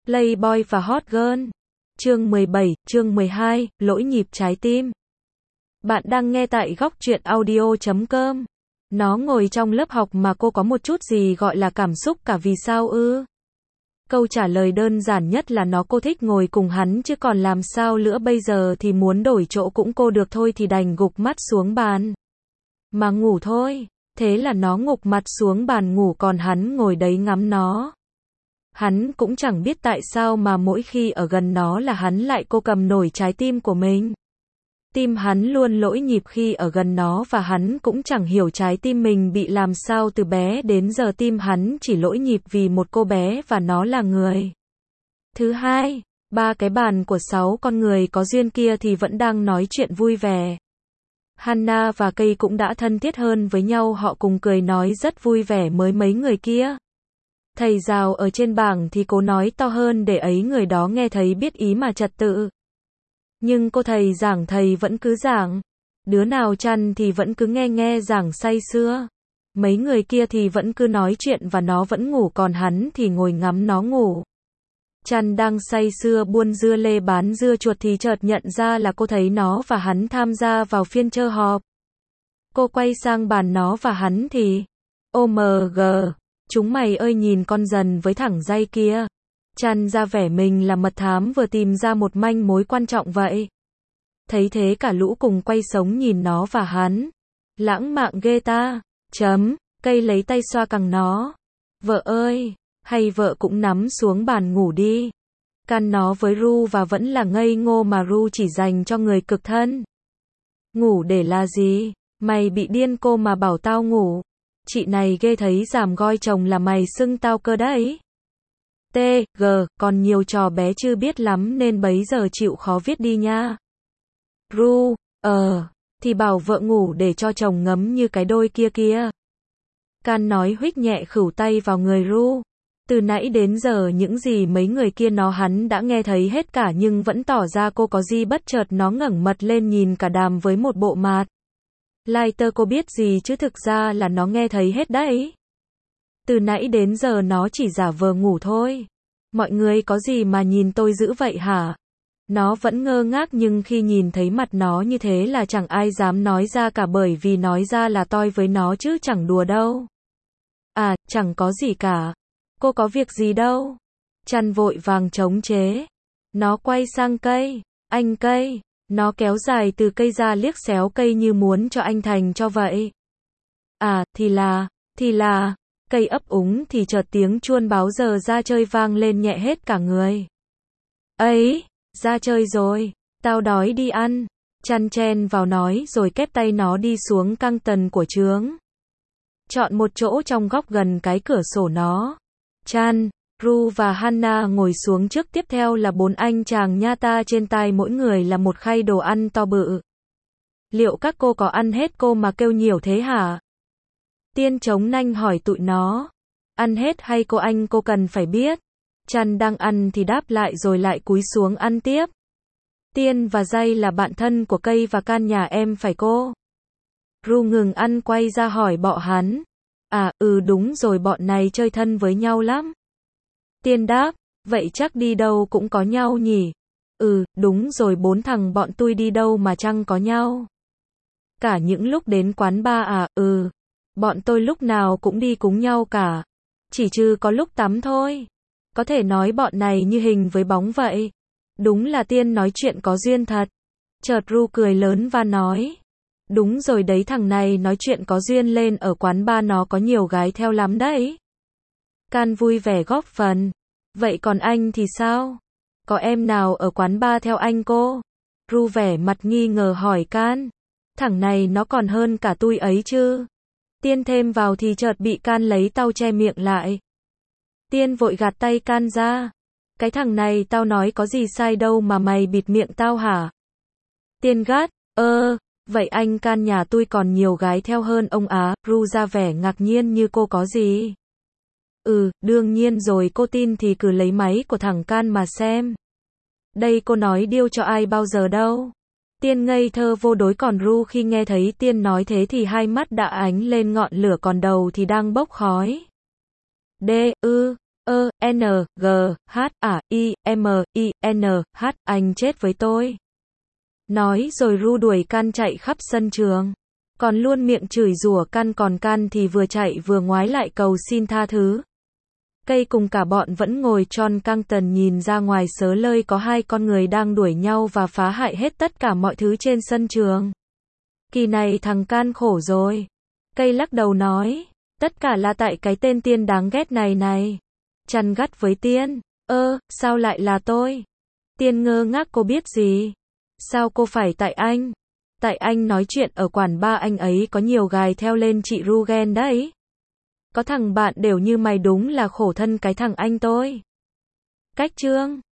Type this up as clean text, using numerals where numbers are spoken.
Playboy và Hot Girl. Chương 17, chương 12, lỗi nhịp trái tim. Bạn đang nghe tại góc truyện audio.com. Nó ngồi trong lớp học mà cô có một chút gì gọi là cảm xúc cả vì sao ư? Câu trả lời đơn giản nhất là cô thích ngồi cùng hắn chứ còn làm sao nữa bây giờ thì muốn đổi chỗ cũng cô được thôi thì đành gục mắt xuống bàn. Mà ngủ thôi. Thế là nó ngục mặt xuống bàn ngủ còn hắn ngồi đấy ngắm nó. Hắn cũng chẳng biết tại sao mà mỗi khi ở gần nó là hắn lại cô cầm nổi trái tim của mình. Tim hắn luôn lỗi nhịp khi ở gần nó và hắn cũng chẳng hiểu trái tim mình bị làm sao từ bé đến giờ tim hắn chỉ lỗi nhịp vì một cô bé và nó là người. Thứ hai, ba cái bàn của 6 con người có duyên kia thì vẫn đang nói chuyện vui vẻ. Hannah và Cây cũng đã thân thiết hơn với nhau, họ cùng cười nói rất vui vẻ với mấy người kia. Thầy giáo ở trên bảng thì cố nói to hơn để ấy người đó nghe thấy biết ý mà trật tự. Nhưng cô thầy giảng thầy vẫn cứ giảng. Đứa nào chăn thì vẫn cứ nghe giảng say sưa. Mấy người kia thì vẫn cứ nói chuyện và nó vẫn ngủ còn hắn thì ngồi ngắm nó ngủ. Chăn đang say sưa buôn dưa lê bán dưa chuột thì chợt nhận ra là cô thấy nó và hắn tham gia vào phiên chơ họp. Cô quay sang bàn nó và hắn thì OMG, chúng mày ơi nhìn con dần với thẳng dây kia. Chăn ra vẻ mình là mật thám vừa tìm ra một manh mối quan trọng vậy. Thấy thế cả lũ cùng quay sống nhìn nó và hắn. Lãng mạn ghê ta. Cây lấy tay xoa cằm nó. Vợ ơi, hay vợ cũng nắm xuống bàn ngủ đi. Can nó với Ru và vẫn là ngây ngô mà Ru chỉ dành cho người cực thân. Ngủ để là gì? Mày bị điên cô mà bảo tao ngủ. Chị này ghê thấy giảm goi chồng là mày xưng tao cơ đấy. TG, còn nhiều trò bé chưa biết lắm nên bấy giờ chịu khó viết đi nha. Ru, thì bảo vợ ngủ để cho chồng ngấm như cái đôi kia. Can nói huých nhẹ khửu tay vào người Ru. Từ nãy đến giờ những gì mấy người kia nói hắn đã nghe thấy hết cả nhưng vẫn tỏ ra cô có gì bất chợt nó ngẩng mặt lên nhìn cả đám với một bộ mặt. Lighter cô biết gì chứ thực ra là nó nghe thấy hết đấy. Từ nãy đến giờ nó chỉ giả vờ ngủ thôi. Mọi người có gì mà nhìn tôi dữ vậy hả? Nó vẫn ngơ ngác nhưng khi nhìn thấy mặt nó như thế là chẳng ai dám nói ra cả bởi vì nói ra là toi với nó chứ chẳng đùa đâu. À, chẳng có gì cả. Cô có việc gì đâu. Chăn vội vàng chống chế. Nó quay sang Cây. Anh Cây. Nó kéo dài từ Cây ra liếc xéo Cây như muốn cho anh thành cho vậy. À, thì là. Cây ấp úng thì chợt tiếng chuông báo giờ ra chơi vang lên nhẹ hết cả người. Ấy, ra chơi rồi, tao đói đi ăn. Chăn chen vào nói rồi kép tay nó đi xuống căng tần của trướng. Chọn một chỗ trong góc gần cái cửa sổ nó. Chan, Ru và Hannah ngồi xuống trước, tiếp theo là 4 anh chàng nha ta trên tay mỗi người là một khay đồ ăn to bự. Liệu các cô có ăn hết cô mà kêu nhiều thế hả? Tiên chống nanh hỏi tụi nó. Ăn hết hay cô cần phải biết. Chan đang ăn thì đáp lại rồi lại cúi xuống ăn tiếp. Tiên và Dây là bạn thân của Cây và Can nhà em phải cô? Ru ngừng ăn quay ra hỏi bọ hắn. À, đúng rồi bọn này chơi thân với nhau lắm. Tiên đáp, vậy chắc đi đâu cũng có nhau nhỉ? Đúng rồi 4 thằng bọn tôi đi đâu mà chẳng có nhau. Cả những lúc đến quán bar à? Bọn tôi lúc nào cũng đi cùng nhau cả. Chỉ trừ có lúc tắm thôi. Có thể nói bọn này như hình với bóng vậy. Đúng là Tiên nói chuyện có duyên thật. Chợt Ru cười lớn và nói. Đúng rồi đấy, thằng này nói chuyện có duyên lên ở quán bar nó có nhiều gái theo lắm đấy. Can vui vẻ góp phần. Vậy còn anh thì sao? Có em nào ở quán bar theo anh cô? Ru vẻ mặt nghi ngờ hỏi Can. Thằng này nó còn hơn cả tôi ấy chứ. Tiên thêm vào thì chợt bị Can lấy tau che miệng lại. Tiên vội gạt tay Can ra. Cái thằng này tao nói có gì sai đâu mà mày bịt miệng tao hả? Tiên gắt, vậy anh Can nhà tôi còn nhiều gái theo hơn ông á. Ru ra vẻ ngạc nhiên như cô có gì. Đương nhiên rồi, cô tin thì cứ lấy máy của thằng Can mà xem. Đây cô nói điêu cho ai bao giờ đâu. Tiên ngây thơ vô đối còn Ru khi nghe thấy Tiên nói thế thì hai mắt đã ánh lên ngọn lửa còn đầu thì đang bốc khói. N, G, H, I, M, I, N, H, anh chết với tôi. Nói rồi ru đuổi Can chạy khắp sân trường. Còn luôn miệng chửi rủa Can, còn Can thì vừa chạy vừa ngoái lại cầu xin tha thứ. Cây cùng cả bọn vẫn ngồi tròn căng tần nhìn ra ngoài xớ lơi có hai con người đang đuổi nhau và phá hại hết tất cả mọi thứ trên sân trường. Kỳ này thằng Can khổ rồi. Cây lắc đầu nói, tất cả là tại cái tên Tiên đáng ghét này này. Chăn gắt với Tiên, sao lại là tôi? Tiên ngơ ngác, cô biết gì? Sao cô phải tại anh? Tại anh nói chuyện ở quán bar anh ấy có nhiều gái theo lên chị ru ghen đấy. Có thằng bạn đều như mày, đúng là khổ thân cái thằng anh tôi. Cách chương